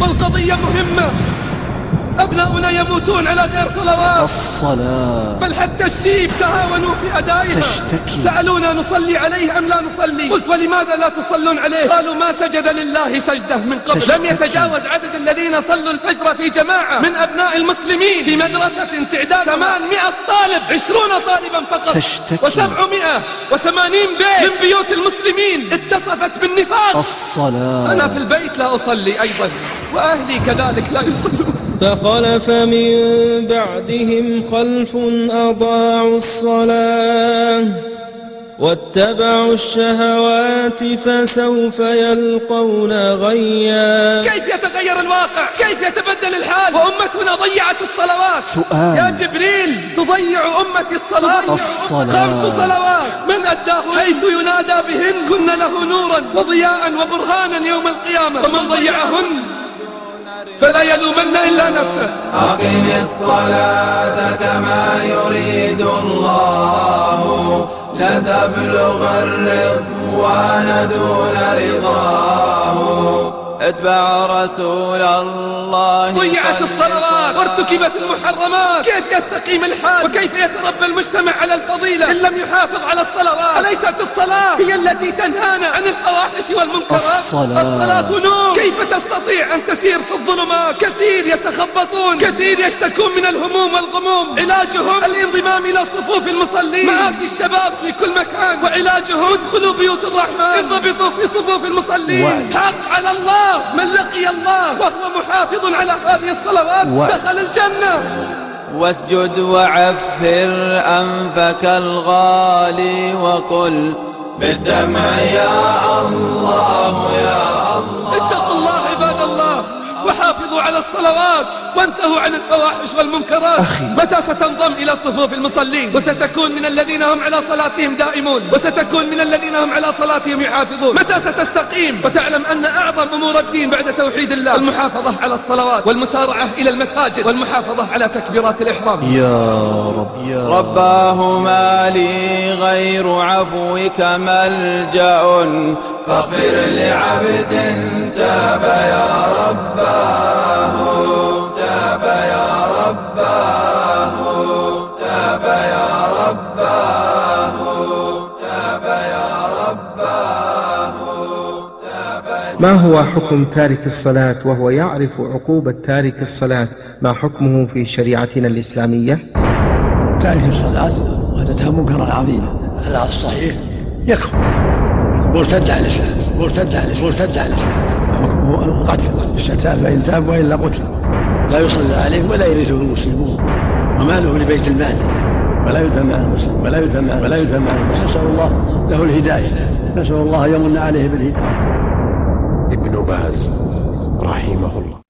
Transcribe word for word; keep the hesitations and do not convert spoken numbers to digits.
والقضية مهمة. أبناؤنا يموتون على غير صلوات الصلاة، بل حتى الشيب تهاونوا في أدائها. تشتكي. سألونا نصلي عليه أم لا نصلي؟ قلت ولماذا لا تصلون عليه؟ قالوا ما سجد لله سجدة من قبل. تشتكي. لم يتجاوز عدد الذين صلوا الفجر في جماعة من أبناء المسلمين في مدرسة تعداد ثمانمائة طالب، عشرون طالبا فقط. تشتكي. وسبعمائة وثمانين بيت من بيوت المسلمين اتصفت بالنفاق. الصلاة. أنا في البيت لا أصلي أيضا، وأهلي كذلك لا يصلون. فخلف من بعدهم خلف أضاعوا الصلاة واتبعوا الشهوات فسوف يلقون غيا. كيف يتغير الواقع؟ كيف يتبدل الحال وأمتنا ضيعت الصلوات؟ سؤال. يا جبريل تضيع أمتي الصلاة. الصلاة. خمس صلوات من أداه حيث ينادى بهن كن له نورا وضياء وبرهانا يوم القيامة، ومن ضيعهن فلا يلومن إلا نفسه. أقم الصلاة كما يريد الله لتبلغ الرضوان دون رضاه. اتبع رسول الله. ضيعت الصلوات وارتكبت المحرمات، كيف يستقيم الحال وكيف يتربى المجتمع على الفضيلة إن لم يحافظ على الصلوات؟ أليست الصلاة هي التي تنهانا عن الفواحش والمنكرات؟ الصلاة. الصلاة نور. كيف تستطيع أن تسير في الظلمات؟ كثير يتخبطون، كثير يشتكون من الهموم والغموم، علاجهم الانضمام إلى صفوف المصلين. مآسي الشباب في كل مكان وعلاجهم ادخلوا بيوت الرحمن، انضبطوا في صفوف المصلين. حق على الله من لقي الله وهو محافظ على هذه الصلوات دخل الجنة. واسجد وعفر أنفك الغالي وقل بالدمع يا الله يا الله. اتقوا الله عباد الله وحافظوا على الصلوات وانتهوا عن الفواحش والمنكرات. أخي. متى ستنضم إلى صفوف المصلين وستكون من الذين هم على صلاتهم دائمون وستكون من الذين هم على صلاتهم يحافظون؟ متى ستستقيم وتعلم أن أعظم أمور الدين بعد توحيد الله المحافظة على الصلوات والمسارعة إلى المساجد والمحافظة على تكبيرات الإحرام؟ يا رب يا رب. رباه ما لي غير عفوك ملجأ فاغفر لعبد تاب يا رباه تاب يا رباه تاب يا رباه تاب يا رباه تاب. ما هو حكم تارك الصلاة وهو يعرف عقوبة تارك الصلاة؟ ما حكمه في شريعتنا الإسلامية؟ تارك الصلاة وجدتها منكرا عظيما على الصحيح يكفر مرتد عن الإسلام، مرتد عن الإسلام، مرتد عن الإسلام. حكمه القتل الشتات فإن تاب وإلا قتل. لا يصلى عليه ولا يرثه المسلمون وماله لبيت المال ولا يدفع مع المسلم ولا يدفع مع ولا يدفع مع المسلم. نسأل الله له الهداية، نسأل الله يمن عليه بالهداية. ابن باز رحمه الله.